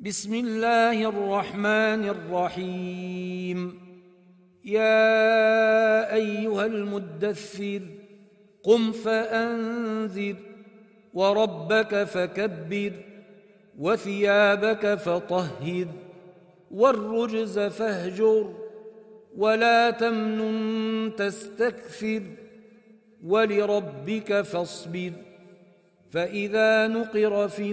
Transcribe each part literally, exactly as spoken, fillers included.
بسم الله الرحمن الرحيم. يا أيها المدثر قم فأنذر وربك فكبر وثيابك فطهر والرجز فاهجر ولا تمنن تستكثر ولربك فاصبر فإذا نقر في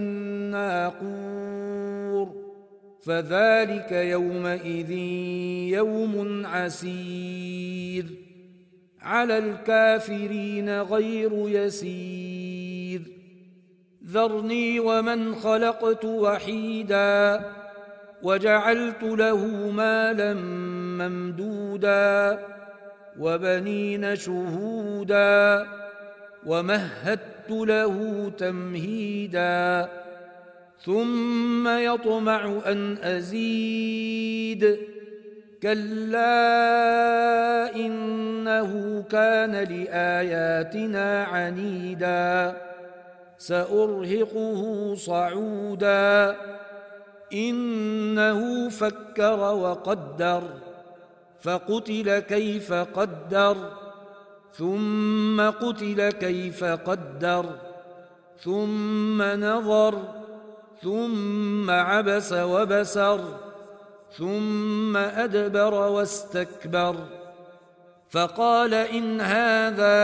الناقور فذلك يومئذ يوم عسير على الكافرين غير يسير. ذرني ومن خلقت وحيدا وجعلت له مالا ممدودا وبنين شهودا ومهدت له تمهيدا ثم يطمع أن أزيد كلا إنه كان لآياتنا عنيدا سأرهقه صعودا إنه فكر وقدر فقتل كيف قدر ثم قتل كيف قدر ثم نظر ثم عبس وبسر ثم أدبر واستكبر فقال إن هذا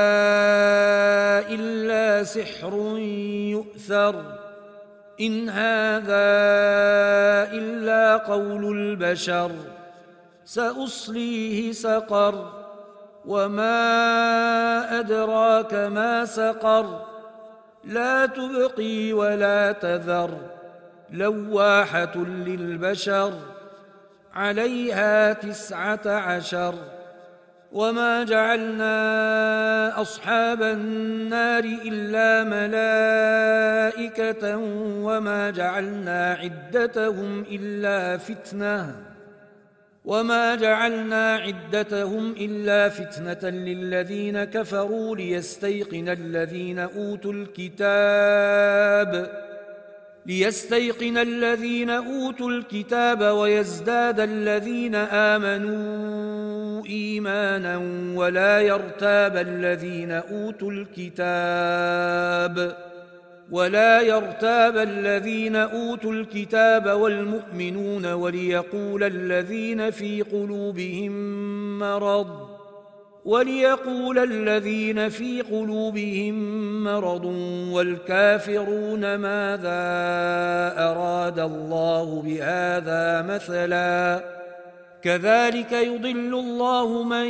إلا سحر يؤثر إن هذا إلا قول البشر سأصليه سقر وما أدراك ما سقر لا تبقي ولا تذر لواحة للبشر عليها تسعة عشر. وما جعلنا أصحاب النار إلا ملائكة وما جعلنا عدتهم إلا فتنة وما جعلنا عدتهم إلا فتنة للذين كفروا ليستيقن الذين أوتوا الكتاب ليستيقن الذين أوتوا الكتاب ويزداد الذين آمنوا إيمانا ولا يرتاب الذين أوتوا الكتاب ولا يرتاب الذين أوتوا الكتاب والمؤمنون وليقول الذين في قلوبهم مرض وليقول الذين في قلوبهم مرض والكافرون ماذا أراد الله بهذا مثلا كذلك يضل الله من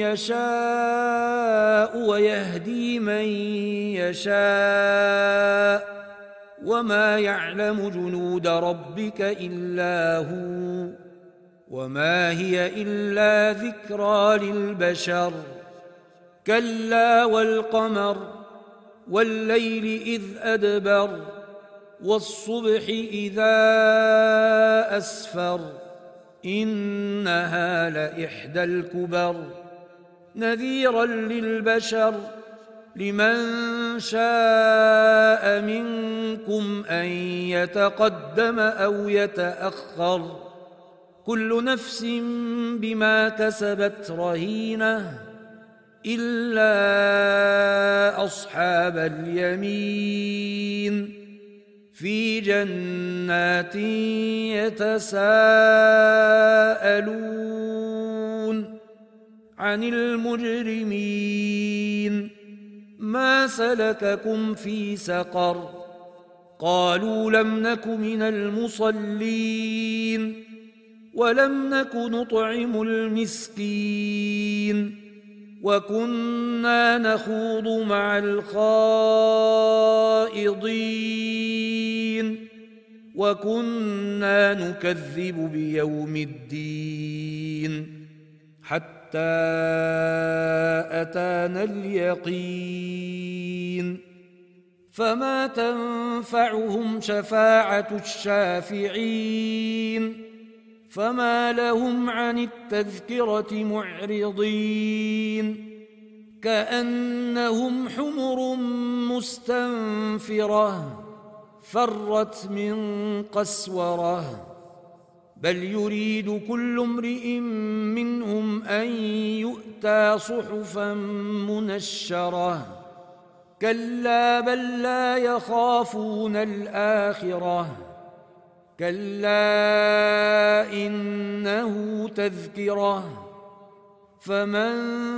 يشاء ويهدي من يشاء وما يعلم جنود ربك إلا هو وما هي إلا ذكرى للبشر. كلا والقمر والليل إذ أدبر والصبح إذا أسفر إنها لإحدى الكبر نذيرا للبشر لمن شاء منكم أن يتقدم أو يتأخر كل نفس بما كسبت رهينة إلا أصحاب اليمين في جنات يتساءلون عن المجرمين ما سلككم في سقر قالوا لم نك من المصلين ولم نك نطعم المسكين وكنا نخوض مع الخائضين وكنا نكذب بيوم الدين حتى أتانا اليقين فما تنفعهم شفاعة الشافعين فما لهم عن التذكرة معرضين كأنهم حمر مستنفرة فرت من قسوره بل يريد كل امرئ منهم أن يؤتى صحفا منشرة كلا بل لا يخافون الآخرة كلا إنه تذكرة فمن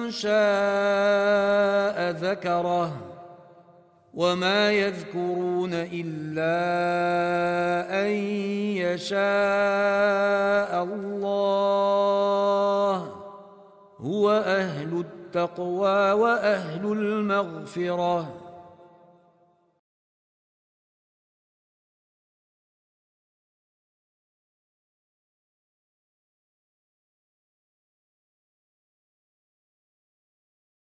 شاء ذكره وما يذكرون إلا أن يشاء الله هو أهل التقوى وأهل المغفرة.